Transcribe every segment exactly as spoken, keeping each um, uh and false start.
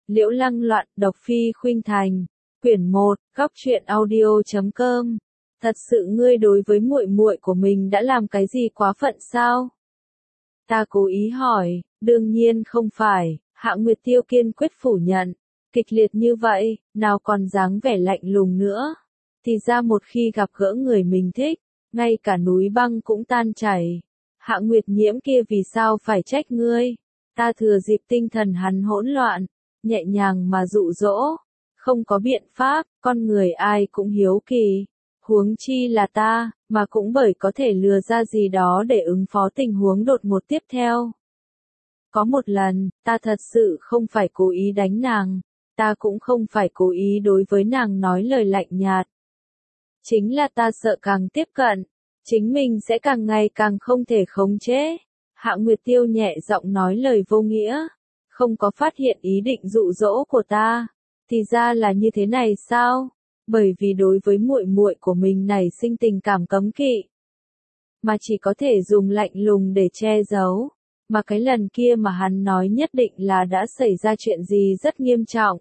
Liễu Lăng Loạn, độc phi khuynh thành. Quyển một, góc truyện audio chấm com. Thật sự ngươi đối với muội muội của mình đã làm cái gì quá phận sao? Ta cố ý hỏi, đương nhiên không phải, Hạ Nguyệt Tiêu kiên quyết phủ nhận. Kịch liệt như vậy, nào còn dáng vẻ lạnh lùng nữa. Thì ra một khi gặp gỡ người mình thích, ngay cả núi băng cũng tan chảy. Hạ Nguyệt Nhiễm kia vì sao phải trách ngươi? Ta thừa dịp tinh thần hắn hỗn loạn, nhẹ nhàng mà dụ dỗ. Không có biện pháp, con người ai cũng hiếu kỳ. Huống chi là ta, mà cũng bởi có thể lừa ra gì đó để ứng phó tình huống đột ngột tiếp theo. Có một lần, ta thật sự không phải cố ý đánh nàng. Ta cũng không phải cố ý đối với nàng nói lời lạnh nhạt. Chính là ta sợ càng tiếp cận, chính mình sẽ càng ngày càng không thể khống chế. Hạ Nguyệt Tiêu nhẹ giọng nói lời vô nghĩa, không có phát hiện ý định dụ dỗ của ta. Thì ra là như thế này sao? Bởi vì đối với muội muội của mình nảy sinh tình cảm cấm kỵ, mà chỉ có thể dùng lạnh lùng để che giấu. Mà cái lần kia mà hắn nói nhất định là đã xảy ra chuyện gì rất nghiêm trọng.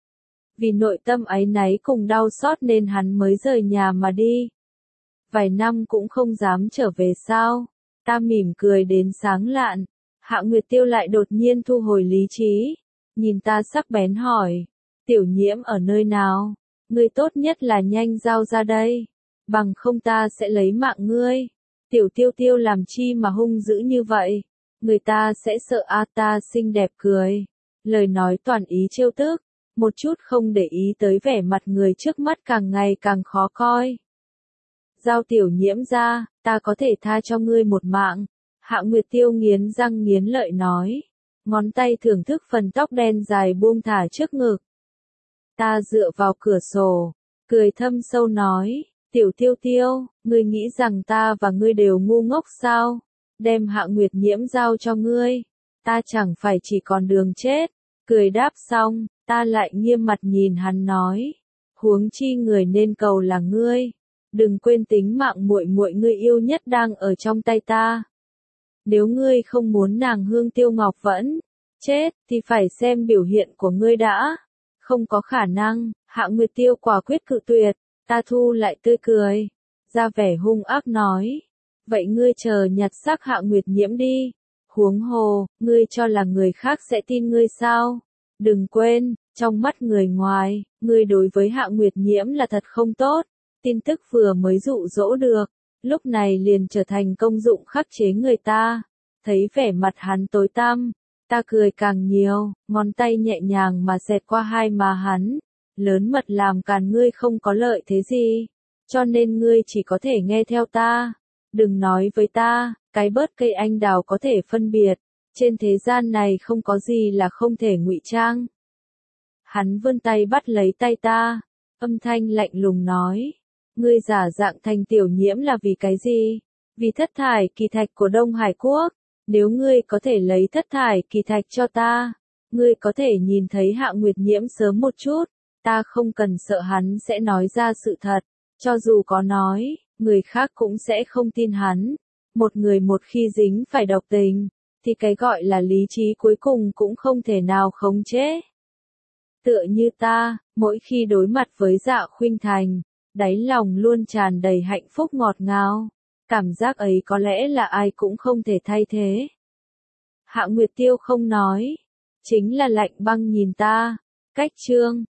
Vì nội tâm áy náy cùng đau xót nên hắn mới rời nhà mà đi. Vài năm cũng không dám trở về sao? Ta mỉm cười đến sáng lạn. Hạ Nguyệt Tiêu lại đột nhiên thu hồi lý trí. Nhìn ta sắc bén hỏi. Tiểu Nhiễm ở nơi nào? Ngươi tốt nhất là nhanh giao ra đây. Bằng không ta sẽ lấy mạng ngươi. Tiểu Tiêu Tiêu làm chi mà hung dữ như vậy? Người ta sẽ sợ a ta xinh đẹp cười. Lời nói toàn ý trêu tức. Một chút không để ý tới vẻ mặt người trước mắt càng ngày càng khó coi. Giao Tiểu Nhiễm ra, ta có thể tha cho ngươi một mạng. Hạ Nguyệt Tiêu nghiến răng nghiến lợi nói. Ngón tay thưởng thức phần tóc đen dài buông thả trước ngực. Ta dựa vào cửa sổ, cười thâm sâu nói. Tiểu Tiêu Tiêu, ngươi nghĩ rằng ta và ngươi đều ngu ngốc sao? Đem Hạ Nguyệt Nhiễm giao cho ngươi. Ta chẳng phải chỉ còn đường chết. Cười đáp xong, ta lại nghiêm mặt nhìn hắn nói. Huống chi người nên cầu là ngươi. Đừng quên tính mạng muội muội ngươi yêu nhất đang ở trong tay ta. Nếu ngươi không muốn nàng Hương Tiêu Ngọc vẫn chết, thì phải xem biểu hiện của ngươi đã. Không có khả năng, Hạ Nguyệt Tiêu quả quyết cự tuyệt. Ta thu lại tươi cười, ra vẻ hung ác nói. Vậy ngươi chờ nhặt xác Hạ Nguyệt Nhiễm đi. Huống hồ, ngươi cho là người khác sẽ tin ngươi sao? Đừng quên, trong mắt người ngoài, ngươi đối với Hạ Nguyệt Nhiễm là thật không tốt. Tin tức vừa mới dụ dỗ được, lúc này liền trở thành công dụng khắc chế người ta. Thấy vẻ mặt hắn tối tăm, ta cười càng nhiều, ngón tay nhẹ nhàng mà xẹt qua hai má hắn. Lớn mật làm càn ngươi không có lợi thế gì, cho nên ngươi chỉ có thể nghe theo ta. Đừng nói với ta, cái bớt cây anh đào có thể phân biệt, trên thế gian này không có gì là không thể ngụy trang. Hắn vươn tay bắt lấy tay ta, âm thanh lạnh lùng nói. Ngươi giả dạng thành Tiểu Nhiễm là vì cái gì? Vì thất thải kỳ thạch của Đông Hải Quốc. Nếu ngươi có thể lấy thất thải kỳ thạch cho ta, ngươi có thể nhìn thấy Hạ Nguyệt Nhiễm sớm một chút. Ta không cần sợ hắn sẽ nói ra sự thật. Cho dù có nói, người khác cũng sẽ không tin hắn. Một người một khi dính phải độc tình, thì cái gọi là lý trí cuối cùng cũng không thể nào khống chế. Tựa như ta, mỗi khi đối mặt với Dạ Khuynh Thành, đáy lòng luôn tràn đầy hạnh phúc ngọt ngào. Cảm giác ấy có lẽ là ai cũng không thể thay thế. Hạ Nguyệt Tiêu không nói, chính là lạnh băng nhìn ta. Cách chương